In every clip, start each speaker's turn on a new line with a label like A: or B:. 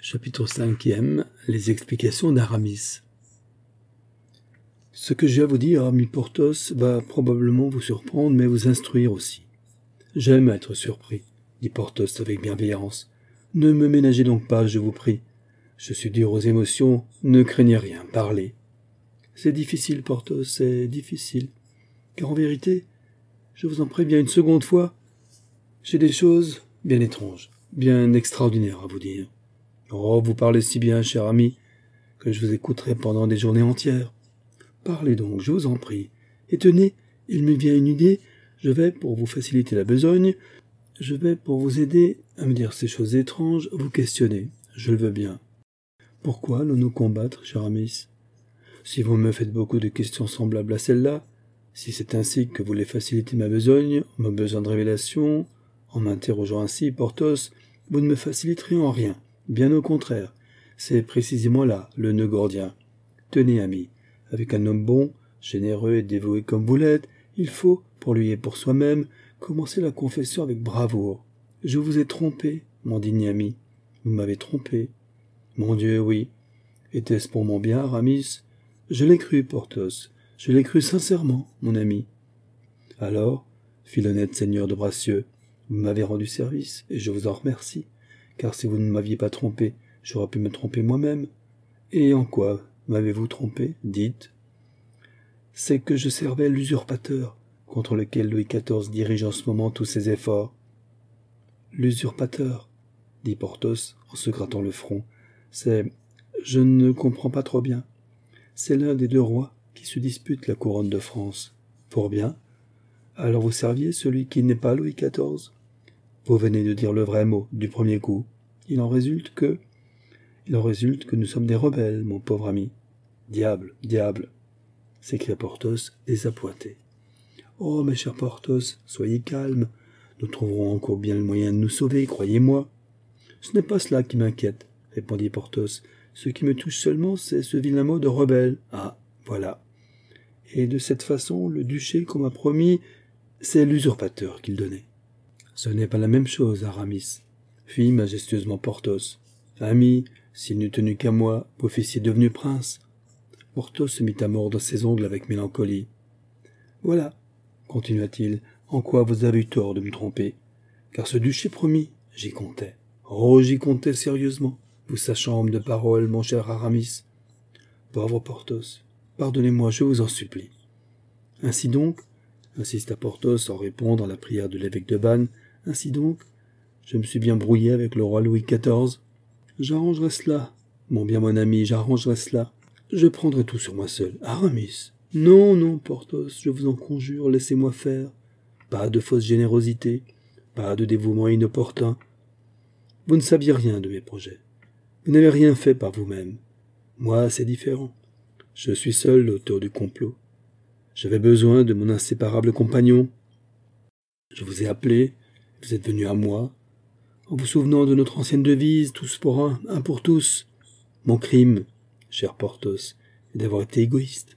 A: Chapitre 5e. Les explications d'Aramis. Ce que j'ai à vous dire, ami Porthos, va probablement vous surprendre, mais vous instruire aussi. J'aime être surpris, dit Porthos avec bienveillance. Ne me ménagez donc pas, je vous prie. Je suis dur aux émotions, ne craignez rien, parlez. C'est difficile, Porthos, c'est difficile. Car en vérité, je vous en préviens une seconde fois, j'ai des choses bien étranges, bien extraordinaires à vous dire. Oh, vous parlez si bien, cher ami, que je vous écouterai pendant des journées entières. Parlez donc, je vous en prie. Et tenez, il me vient une idée, je vais, pour vous faciliter la besogne, je vais, pour vous aider à me dire ces choses étranges, vous questionner. Je le veux bien. Pourquoi allons-nous combattre, cher Aramis? Si vous me faites beaucoup de questions semblables à celle-là, si c'est ainsi que vous voulez faciliter ma besogne, mon besoin de révélation, en m'interrogeant ainsi, Porthos, vous ne me faciliterez en rien. Bien au contraire, c'est précisément là le nœud gordien. Tenez, ami, avec un homme bon, généreux et dévoué comme vous l'êtes, il faut, pour lui et pour soi-même, commencer la confession avec bravoure. Je vous ai trompé, mon digne ami. Vous m'avez trompé. Mon Dieu, oui. Était-ce pour mon bien, Aramis? Je l'ai cru, Porthos. Je l'ai cru sincèrement, mon ami. Alors, fit l'honnête seigneur de Bracieux, vous m'avez rendu service, et je vous en remercie. Car si vous ne m'aviez pas trompé, j'aurais pu me tromper moi-même. Et en quoi m'avez-vous trompé? Dites. C'est que je servais l'usurpateur, contre lequel Louis XIV dirige en ce moment tous ses efforts. L'usurpateur, dit Porthos en se grattant le front, c'est... je ne comprends pas trop bien. C'est l'un des deux rois qui se disputent la couronne de France. Fort bien. Alors vous serviez celui qui n'est pas Louis XIV? Vous venez de dire le vrai mot, du premier coup. Il en résulte que nous sommes des rebelles, mon pauvre ami. Diable, diable, s'écria Porthos, désappointé. Oh, mes chers Porthos, soyez calmes. Nous trouverons encore bien le moyen de nous sauver, croyez-moi. Ce n'est pas cela qui m'inquiète, répondit Porthos. Ce qui me touche seulement, c'est ce vilain mot de rebelle. Ah, voilà. Et de cette façon, le duché qu'on m'a promis, c'est l'usurpateur qu'il donnait. Ce n'est pas la même chose, Aramis, fit majestueusement Porthos. Ami, s'il n'eût tenu qu'à moi, vous fussiez devenu prince. Porthos se mit à mordre ses ongles avec mélancolie. Voilà, continua-t-il, en quoi vous avez eu tort de me tromper. Car ce duché promis, j'y comptais. Oh, j'y comptais sérieusement, vous sachant homme de parole, mon cher Aramis. Pauvre Porthos, pardonnez-moi, je vous en supplie. Ainsi donc, insista Porthos en répondant à la prière de l'évêque de Vannes, ainsi donc, je me suis bien brouillé avec le roi Louis XIV. J'arrangerai cela, mon bien mon ami, j'arrangerai cela. Je prendrai tout sur moi seul. Aramis. Non, non, Porthos, je vous en conjure, laissez-moi faire. Pas de fausse générosité, pas de dévouement inopportun. Vous ne saviez rien de mes projets. Vous n'avez rien fait par vous-même. Moi, c'est différent. Je suis seul l'auteur du complot. J'avais besoin de mon inséparable compagnon. Je vous ai appelé, vous êtes venu à moi, en vous souvenant de notre ancienne devise, tous pour un pour tous. Mon crime, cher Porthos, est d'avoir été égoïste.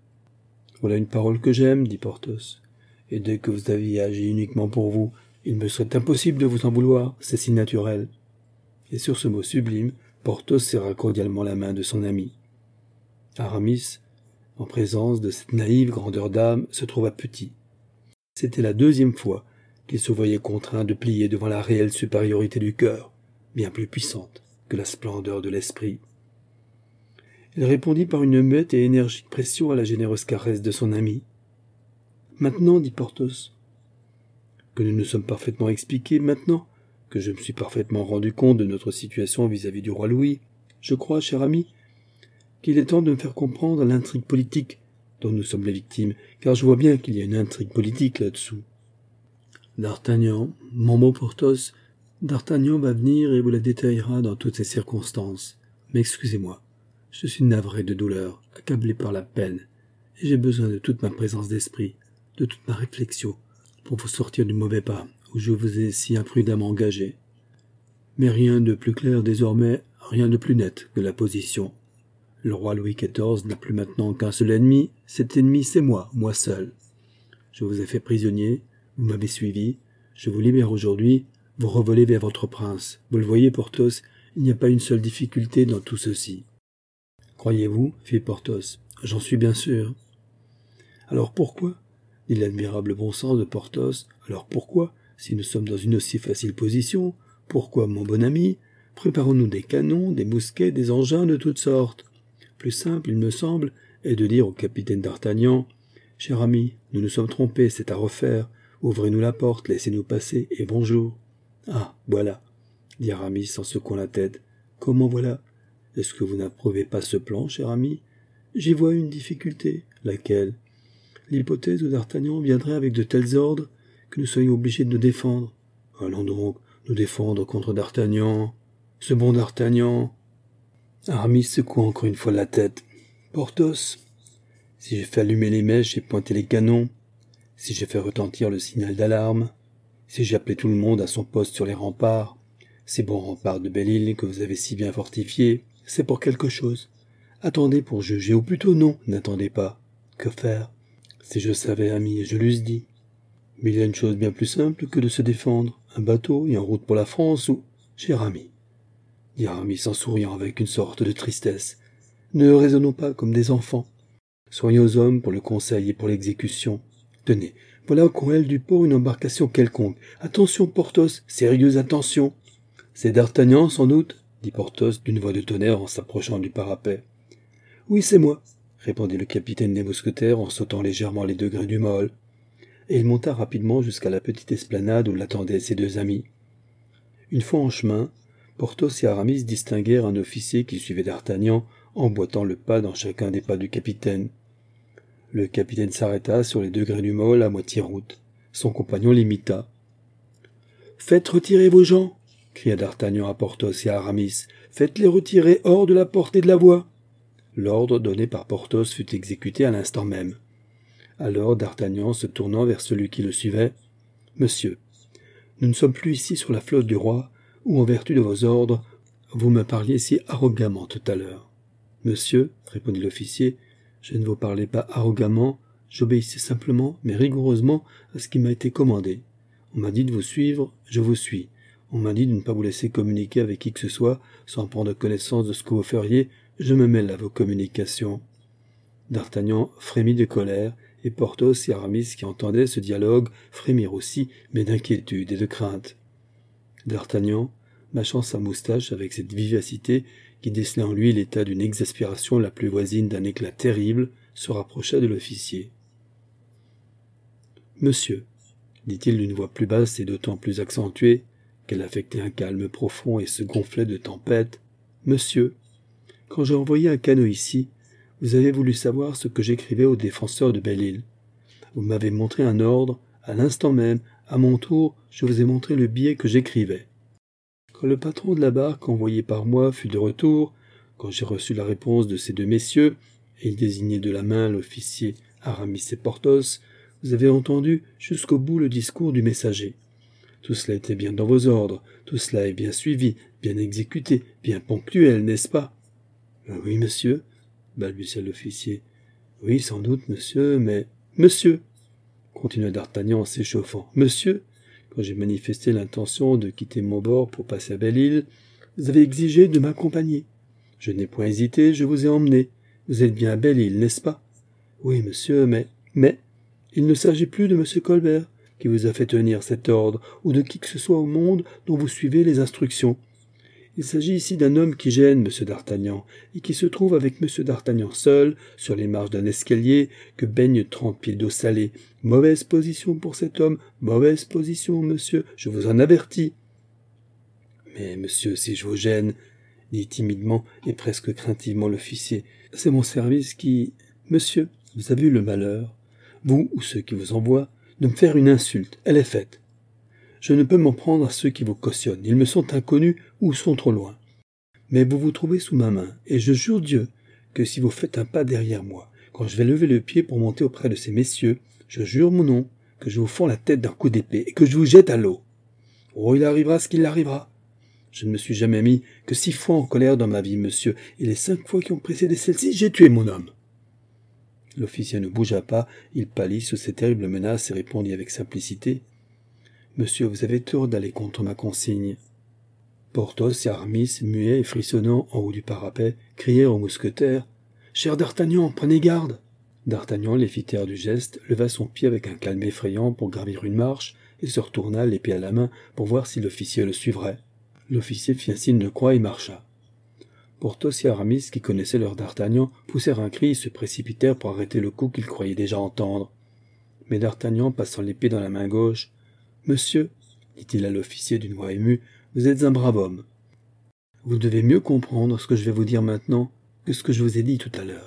A: Voilà une parole que j'aime, dit Porthos, et dès que vous aviez agi uniquement pour vous, il me serait impossible de vous en vouloir, c'est si naturel. Et sur ce mot sublime, Porthos serra cordialement la main de son ami. Aramis, en présence de cette naïve grandeur d'âme, se trouva petit. C'était la deuxième fois qu'il se voyait contraint de plier devant la réelle supériorité du cœur, bien plus puissante que la splendeur de l'esprit. Il répondit par une muette et énergique pression à la généreuse caresse de son ami. « Maintenant, dit Porthos, que nous nous sommes parfaitement expliqués, maintenant que je me suis parfaitement rendu compte de notre situation vis-à-vis du roi Louis, je crois, cher ami, qu'il est temps de me faire comprendre l'intrigue politique dont nous sommes les victimes, car je vois bien qu'il y a une intrigue politique là-dessous. D'Artagnan, mon mot Porthos, D'Artagnan va venir et vous la détaillera dans toutes ses circonstances. Mais excusez-moi, je suis navré de douleur, accablé par la peine, et j'ai besoin de toute ma présence d'esprit, de toute ma réflexion, pour vous sortir du mauvais pas où je vous ai si imprudemment engagé. Mais rien de plus clair désormais, rien de plus net que la position. Le roi Louis XIV n'a plus maintenant qu'un seul ennemi, cet ennemi c'est moi seul. Je vous ai fait prisonnier, vous m'avez suivi, je vous libère aujourd'hui, vous revolez vers votre prince. Vous le voyez, Porthos, il n'y a pas une seule difficulté dans tout ceci. Croyez-vous, fit Porthos. J'en suis bien sûr. Alors pourquoi, dit l'admirable bon sens de Porthos, alors pourquoi, si nous sommes dans une aussi facile position, pourquoi, mon bon ami, préparons-nous des canons, des mousquets, des engins de toutes sortes? Plus simple, il me semble, est de dire au capitaine d'Artagnan, « Cher ami, nous nous sommes trompés, c'est à refaire. Ouvrez-nous la porte, laissez-nous passer, et bonjour. » Ah, voilà, dit Aramis en secouant la tête. Comment voilà? Est-ce que vous n'approuvez pas ce plan, cher ami? J'y vois une difficulté. Laquelle? L'hypothèse où d'Artagnan viendrait avec de tels ordres que nous soyons obligés de nous défendre. Allons donc nous défendre contre d'Artagnan. Ce bon d'Artagnan. Aramis secoua encore une fois la tête. Porthos, si j'ai fait allumer les mèches et pointer les canons, si j'ai fait retentir le signal d'alarme, si j'ai appelé tout le monde à son poste sur les remparts, ces bons remparts de Belle-Île que vous avez si bien fortifiés, c'est pour quelque chose. Attendez pour juger, ou plutôt non, n'attendez pas. Que faire? Si je savais, ami, je l'eusse dit. Mais il y a une chose bien plus simple que de se défendre, un bateau et en route pour la France ou... Cher ami, dit Aramis en souriant avec une sorte de tristesse, ne raisonnons pas comme des enfants. Soyons hommes pour le conseil et pour l'exécution. Tenez, voilà qu'on aile du port une embarcation quelconque. Attention, Porthos, sérieuse attention. C'est d'Artagnan, sans doute, dit Porthos d'une voix de tonnerre en s'approchant du parapet. Oui, c'est moi, répondit le capitaine des mousquetaires en sautant légèrement les degrés du môle. Et il monta rapidement jusqu'à la petite esplanade où l'attendaient ses deux amis. Une fois en chemin, Porthos et Aramis distinguèrent un officier qui suivait d'Artagnan, emboîtant le pas dans chacun des pas du capitaine. Le capitaine s'arrêta sur les degrés du môle à moitié route. Son compagnon l'imita. « Faites retirer vos gens !» cria d'Artagnan à Porthos et à Aramis. « Faites-les retirer hors de la portée de la voie !» L'ordre donné par Porthos fut exécuté à l'instant même. Alors d'Artagnan, se tournant vers celui qui le suivait, « Monsieur, nous ne sommes plus ici sur la flotte du roi, où, en vertu de vos ordres, vous me parliez si arrogamment tout à l'heure. »« Monsieur, répondit l'officier, je ne vous parlais pas arrogamment, j'obéissais simplement, mais rigoureusement, à ce qui m'a été commandé. On m'a dit de vous suivre, je vous suis. On m'a dit de ne pas vous laisser communiquer avec qui que ce soit, sans prendre connaissance de ce que vous feriez, je me mêle à vos communications. » D'Artagnan frémit de colère, et Porthos et Aramis, qui entendaient ce dialogue, frémirent aussi, mais d'inquiétude et de crainte. D'Artagnan, mâchant sa moustache avec cette vivacité qui décelait en lui l'état d'une exaspération la plus voisine d'un éclat terrible, se rapprocha de l'officier. « Monsieur, dit-il d'une voix plus basse et d'autant plus accentuée qu'elle affectait un calme profond et se gonflait de tempête, « Monsieur, quand j'ai envoyé un canot ici, vous avez voulu savoir ce que j'écrivais aux défenseurs de Belle-Île. Vous m'avez montré un ordre, à l'instant même, à mon tour, je vous ai montré le billet que j'écrivais. Quand le patron de la barque envoyé par moi fut de retour, quand j'ai reçu la réponse de ces deux messieurs, et il désignait de la main l'officier Aramis et Porthos, vous avez entendu jusqu'au bout le discours du messager. Tout cela était bien dans vos ordres, tout cela est bien suivi, bien exécuté, bien ponctuel, n'est-ce pas? Oui, monsieur, balbutia l'officier. Oui, sans doute, monsieur, mais... Monsieur, continua d'Artagnan en s'échauffant, monsieur, quand j'ai manifesté l'intention de quitter mon bord pour passer à Belle-Île, vous avez exigé de m'accompagner. Je n'ai point hésité, je vous ai emmené. Vous êtes bien à Belle-Île, n'est-ce pas? Oui, monsieur, mais, il ne s'agit plus de monsieur Colbert, qui vous a fait tenir cet ordre, ou de qui que ce soit au monde dont vous suivez les instructions. Il s'agit ici d'un homme qui gêne M. d'Artagnan, et qui se trouve avec M. d'Artagnan seul, sur les marches d'un escalier, que baignent 30 pieds d'eau salée. Mauvaise position pour cet homme, mauvaise position, monsieur, je vous en avertis. Mais, monsieur, si je vous gêne, dit timidement et presque craintivement l'officier, c'est mon service qui... Monsieur, vous avez eu le malheur, vous ou ceux qui vous envoient, de me faire une insulte, elle est faite. Je ne peux m'en prendre à ceux qui vous cautionnent, ils me sont inconnus ou sont trop loin. Mais vous vous trouvez sous ma main, et je jure Dieu que si vous faites un pas derrière moi, quand je vais lever le pied pour monter auprès de ces messieurs, je jure mon nom que je vous fends la tête d'un coup d'épée et que je vous jette à l'eau. Oh, il arrivera ce qu'il arrivera. Je ne me suis jamais mis que 6 fois en colère dans ma vie, monsieur, et les 5 fois qui ont précédé celle-ci, j'ai tué mon homme. L'officier ne bougea pas, il pâlit sous ces terribles menaces et répondit avec simplicité. « Monsieur, vous avez tort d'aller contre ma consigne. » Porthos et Aramis, muets et frissonnants en haut du parapet, crièrent au mousquetaire « Cher d'Artagnan, prenez garde !» D'Artagnan les fit taire du geste, leva son pied avec un calme effrayant pour gravir une marche, et se retourna, l'épée à la main, pour voir si l'officier le suivrait. L'officier fit un signe de croix et marcha. Porthos et Aramis, qui connaissaient leur d'Artagnan, poussèrent un cri et se précipitèrent pour arrêter le coup qu'ils croyaient déjà entendre. Mais d'Artagnan, passant l'épée dans la main gauche, « Monsieur, dit-il à l'officier d'une voix émue, vous êtes un brave homme. Vous devez mieux comprendre ce que je vais vous dire maintenant que ce que je vous ai dit tout à l'heure. »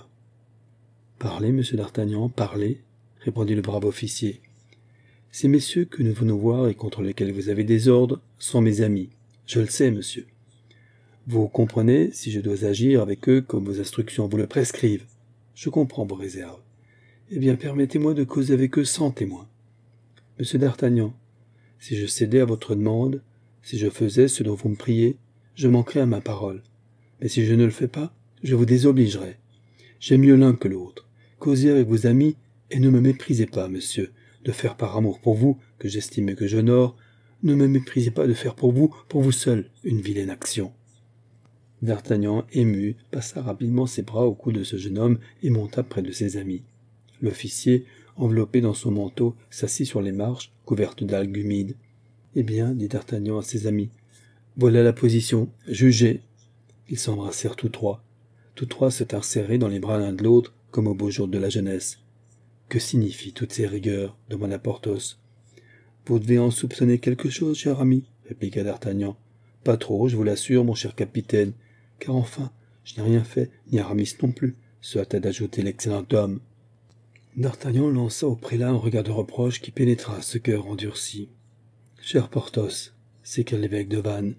A: « Parlez, monsieur d'Artagnan, parlez, » répondit le brave officier. « Ces messieurs que nous venons voir et contre lesquels vous avez des ordres sont mes amis. Je le sais, monsieur. Vous comprenez si je dois agir avec eux comme vos instructions vous le prescrivent. Je comprends vos réserves. Eh bien, permettez-moi de causer avec eux sans témoin. Monsieur d'Artagnan, si je cédais à votre demande, si je faisais ce dont vous me priez, je manquerais à ma parole. Mais si je ne le fais pas, je vous désobligerai. J'aime mieux l'un que l'autre. Causez avec vos amis et ne me méprisez pas, monsieur, de faire par amour pour vous, que j'estime et que j'honore, ne me méprisez pas de faire pour vous seul, une vilaine action. » D'Artagnan, ému, passa rapidement ses bras au cou de ce jeune homme et monta près de ses amis. L'officier, enveloppé dans son manteau, s'assit sur les marches, couvertes d'algues humides. « Eh bien, dit D'Artagnan à ses amis, voilà la position, jugez. » Ils s'embrassèrent tous trois. Tous trois se tinrent serrés dans les bras l'un de l'autre, comme au beau jour de la jeunesse. « Que signifient toutes ces rigueurs » demanda Porthos. « Vous devez en soupçonner quelque chose, cher ami, » répliqua D'Artagnan. « Pas trop, je vous l'assure, mon cher capitaine, car enfin, je n'ai rien fait, ni Aramis non plus, » se hâta d'ajouter l'excellent homme. D'Artagnan lança au prélat un regard de reproche qui pénétra ce cœur endurci. « Cher Porthos, » s'écria l'évêque de Vannes.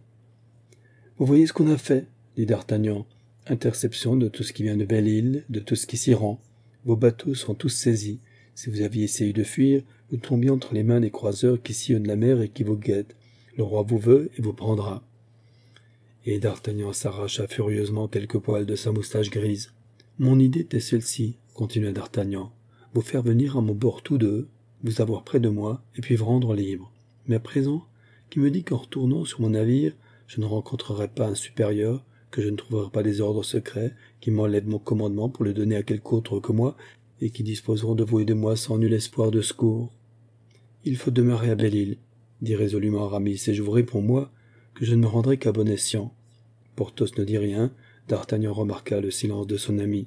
A: « Vous voyez ce qu'on a fait, » dit D'Artagnan. « Interception de tout ce qui vient de Belle-Île, de tout ce qui s'y rend. Vos bateaux sont tous saisis. Si vous aviez essayé de fuir, vous tombiez entre les mains des croiseurs qui sillonnent la mer et qui vous guettent. Le roi vous veut et vous prendra. » Et D'Artagnan s'arracha furieusement quelques poils de sa moustache grise. « Mon idée était celle-ci, » continua D'Artagnan. « Vous faire venir à mon bord tous deux, vous avoir près de moi, et puis vous rendre libre. Mais à présent, qui me dit qu'en retournant sur mon navire, je ne rencontrerai pas un supérieur, que je ne trouverai pas des ordres secrets, qui m'enlèvent mon commandement pour le donner à quelque autre que moi, et qui disposeront de vous et de moi sans nul espoir de secours. Il faut demeurer à Belle-Île, dit résolument Aramis, et je vous réponds, moi, que je ne me rendrai qu'à bon escient. » Porthos ne dit rien, D'Artagnan remarqua le silence de son ami.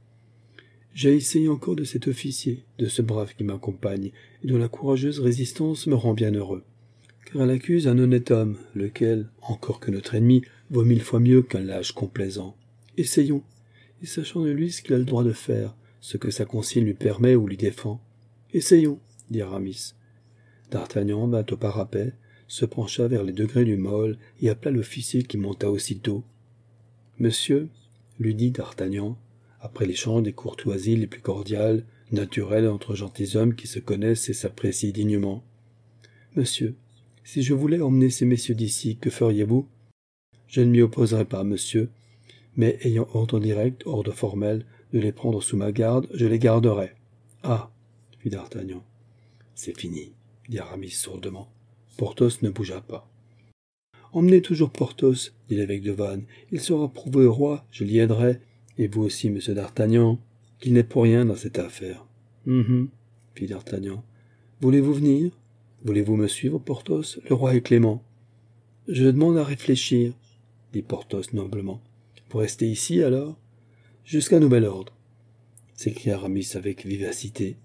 A: « J'ai essayé encore de cet officier, de ce brave qui m'accompagne, et dont la courageuse résistance me rend bien heureux. Car elle accuse un honnête homme, lequel, encore que notre ennemi, vaut 1000 fois mieux qu'un lâche complaisant. Essayons, et sachant de lui ce qu'il a le droit de faire, ce que sa consigne lui permet ou lui défend. Essayons, dit Aramis. D'Artagnan vint au parapet, se pencha vers les degrés du môle et appela l'officier qui monta aussitôt. « Monsieur, » lui dit D'Artagnan, après l'échange des courtoisies les plus cordiales, naturelles entre gentilshommes qui se connaissent et s'apprécient dignement. « Monsieur, si je voulais emmener ces messieurs d'ici, que feriez-vous ? Je ne m'y opposerai pas, monsieur, mais ayant ordre direct, ordre formel, de les prendre sous ma garde, je les garderai. »« Ah » fit D'Artagnan. « C'est fini, » dit Aramis sourdement. Porthos ne bougea pas. « Emmenez toujours Porthos, » dit l'évêque de Vannes. « Il sera prouvé au roi, je l'y aiderai, et vous aussi, monsieur d'Artagnan, qu'il n'est pour rien dans cette affaire. »« fit D'Artagnan. « Voulez-vous venir ? Voulez-vous me suivre, Porthos ? Le roi est clément. »« Je demande à réfléchir, » dit Porthos noblement. « Vous restez ici, alors ? » ?»« Jusqu'à nouvel ordre, » s'écria Aramis avec vivacité.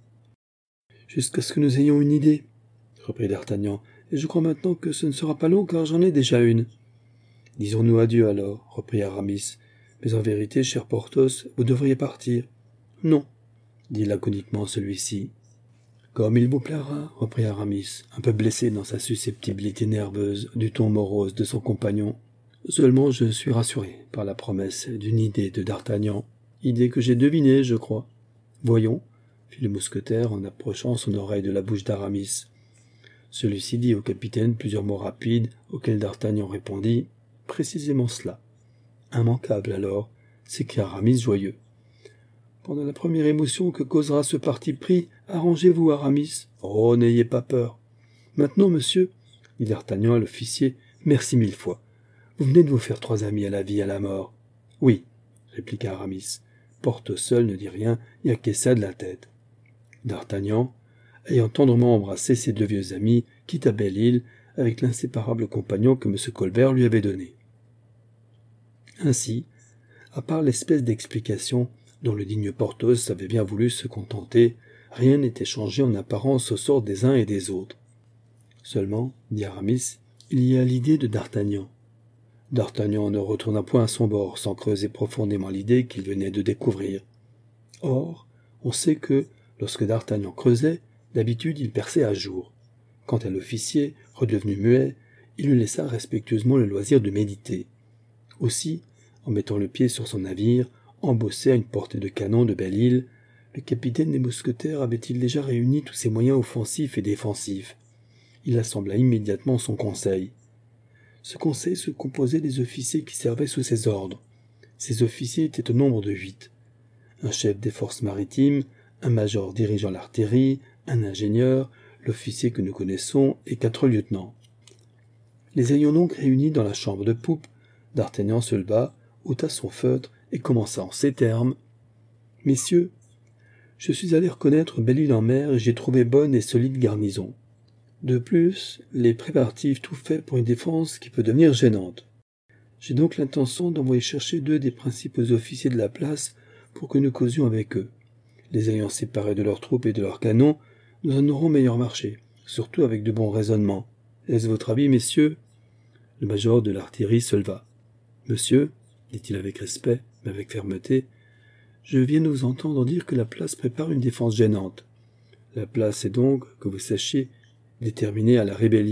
A: « Jusqu'à ce que nous ayons une idée, » reprit D'Artagnan, « et je crois maintenant que ce ne sera pas long, car j'en ai déjà une. »« Disons-nous adieu, alors, » reprit Aramis. « Mais en vérité, cher Porthos, vous devriez partir. »« Non, » dit laconiquement celui-ci. « Comme il vous plaira, » reprit Aramis, un peu blessé dans sa susceptibilité nerveuse du ton morose de son compagnon. « Seulement je suis rassuré par la promesse d'une idée de D'Artagnan, idée que j'ai devinée, je crois. »« Voyons, » fit le mousquetaire en approchant son oreille de la bouche d'Aramis. Celui-ci dit au capitaine plusieurs mots rapides, auxquels D'Artagnan répondit « Précisément cela. »« Immanquable, alors, » s'écria Aramis joyeux. « Pendant la première émotion que causera ce parti pris, arrangez-vous, Aramis. Oh, n'ayez pas peur. Maintenant, monsieur, dit D'Artagnan à l'officier, merci 1000 fois. Vous venez de vous faire 3 amis à la vie et à la mort. Oui, répliqua Aramis. Porthos seul ne dit rien et acquiesça de la tête. D'Artagnan, ayant tendrement embrassé ses 2 vieux amis, quitta Belle-Île avec l'inséparable compagnon que M. Colbert lui avait donné. Ainsi, à part l'espèce d'explication dont le digne Porthos avait bien voulu se contenter, rien n'était changé en apparence au sort des uns et des autres. Seulement, dit Aramis, il y a l'idée de D'Artagnan. D'Artagnan ne retourna point à son bord sans creuser profondément l'idée qu'il venait de découvrir. Or, on sait que, lorsque D'Artagnan creusait, d'habitude il perçait à jour. Quant à l'officier, redevenu muet, il lui laissa respectueusement le loisir de méditer. Aussi, en mettant le pied sur son navire, embossé à une portée de canon de Belle-Île, le capitaine des mousquetaires avait-il déjà réuni tous ses moyens offensifs et défensifs. Il assembla immédiatement son conseil. Ce conseil se composait des officiers qui servaient sous ses ordres. Ces officiers étaient au nombre de 8. Un chef des forces maritimes, un major dirigeant l'artillerie, un ingénieur, l'officier que nous connaissons et 4 lieutenants. Les ayant donc réunis dans la chambre de poupe, D'Artagnan se leva, ôta son feutre et commença en ces termes. « Messieurs, je suis allé reconnaître Belle-Île-en-Mer et j'ai trouvé bonne et solide garnison. De plus, les préparatifs tout faits pour une défense qui peut devenir gênante. J'ai donc l'intention d'envoyer chercher 2 des principaux officiers de la place pour que nous causions avec eux. Les ayant séparés de leurs troupes et de leurs canons, nous en aurons meilleur marché, surtout avec de bons raisonnements. Est-ce votre avis, messieurs ?» Le major de l'artillerie se leva. « Monsieur, dit-il avec respect, mais avec fermeté, je viens de vous entendre dire que la place prépare une défense gênante. La place est donc, que vous sachiez, déterminée à la rébellion. »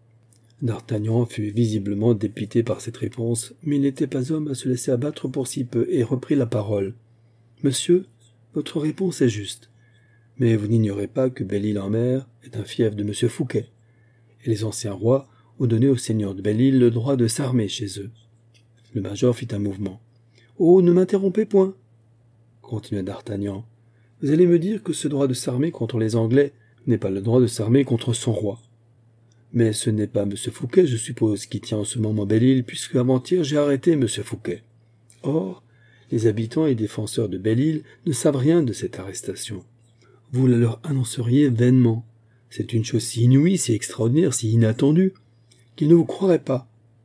A: D'Artagnan fut visiblement dépité par cette réponse, mais il n'était pas homme à se laisser abattre pour si peu, et reprit la parole. « Monsieur, votre réponse est juste, mais vous n'ignorez pas que Belle-Île-en-Mer est un fief de M. Fouquet, et les anciens rois ont donné aux seigneurs de Belle-Île le droit de s'armer chez eux. » Le major fit un mouvement. « Oh, ne m'interrompez point !» continua D'Artagnan. « Vous allez me dire que ce droit de s'armer contre les Anglais n'est pas le droit de s'armer contre son roi. Mais ce n'est pas M. Fouquet, je suppose, qui tient en ce moment Belle-Île, puisque avant-hier j'ai arrêté M. Fouquet. Or, les habitants et défenseurs de Belle-Île ne savent rien de cette arrestation. Vous la leur annonceriez vainement. C'est une chose si inouïe, si extraordinaire, si inattendue, qu'ils ne vous croiraient pas.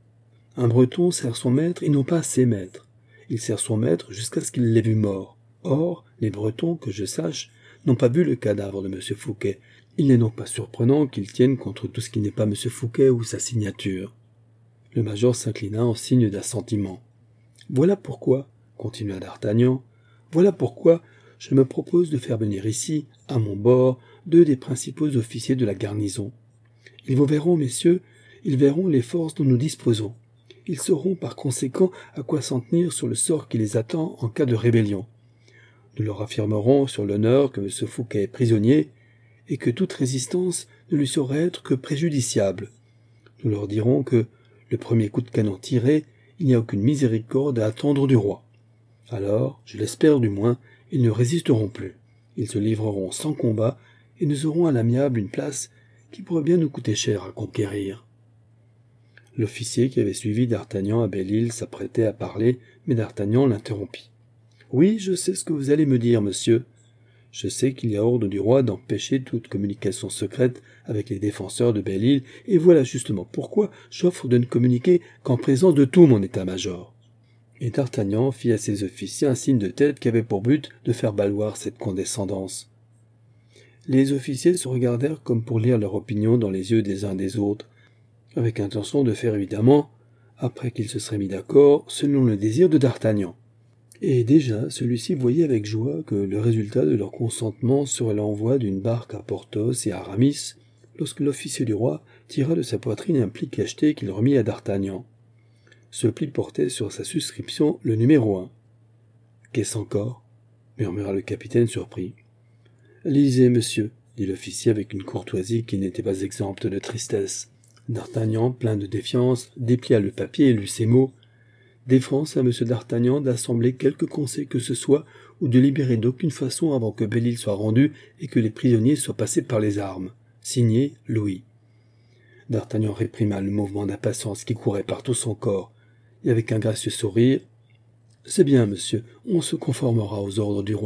A: Un Breton sert son maître et non pas ses maîtres. Il sert son maître jusqu'à ce qu'il l'ait vu mort. Or, les Bretons, que je sache, n'ont pas vu le cadavre de M. Fouquet. Il n'est donc pas surprenant qu'ils tiennent contre tout ce qui n'est pas M. Fouquet ou sa signature. » Le major s'inclina en signe d'assentiment. « Voilà pourquoi, continua D'Artagnan, voilà pourquoi je me propose de faire venir ici, à mon bord, 2 des principaux officiers de la garnison. Ils vous verront, messieurs, ils verront les forces dont nous disposons. Ils sauront par conséquent à quoi s'en tenir sur le sort qui les attend en cas de rébellion. Nous leur affirmerons sur l'honneur que M. Fouquet est prisonnier et que toute résistance ne lui saurait être que préjudiciable. Nous leur dirons que, le premier coup de canon tiré, il n'y a aucune miséricorde à attendre du roi. Alors, je l'espère du moins, ils ne résisteront plus. Ils se livreront sans combat et nous aurons à l'amiable une place qui pourrait bien nous coûter cher à conquérir. » L'officier qui avait suivi D'Artagnan à Belle-Île s'apprêtait à parler, mais D'Artagnan l'interrompit. « Oui, je sais ce que vous allez me dire, monsieur. Je sais qu'il y a ordre du roi d'empêcher toute communication secrète avec les défenseurs de Belle-Île, et voilà justement pourquoi j'offre de ne communiquer qu'en présence de tout mon état-major. » Et D'Artagnan fit à ses officiers un signe de tête qui avait pour but de faire valoir cette condescendance. Les officiers se regardèrent comme pour lire leur opinion dans les yeux des uns des autres, avec intention de faire évidemment, après qu'ils se seraient mis d'accord, selon le désir de D'Artagnan. Et déjà, celui-ci voyait avec joie que le résultat de leur consentement serait l'envoi d'une barque à Porthos et à Aramis, lorsque l'officier du roi tira de sa poitrine un pli cacheté qu'il remit à D'Artagnan. Ce pli portait sur sa suscription le numéro 1. « Qu'est-ce encore » murmura le capitaine surpris. « Lisez, monsieur, » dit l'officier avec une courtoisie qui n'était pas exempte de tristesse. D'Artagnan, plein de défiance, déplia le papier et lut ces mots. « Défense à M. d'Artagnan d'assembler quelque conseil que ce soit ou de libérer d'aucune façon avant que Belle-Île soit rendue et que les prisonniers soient passés par les armes. Signé Louis. » D'Artagnan réprima le mouvement d'impatience qui courait par tout son corps, et avec un gracieux sourire, « C'est bien, monsieur, on se conformera aux ordres du roi. »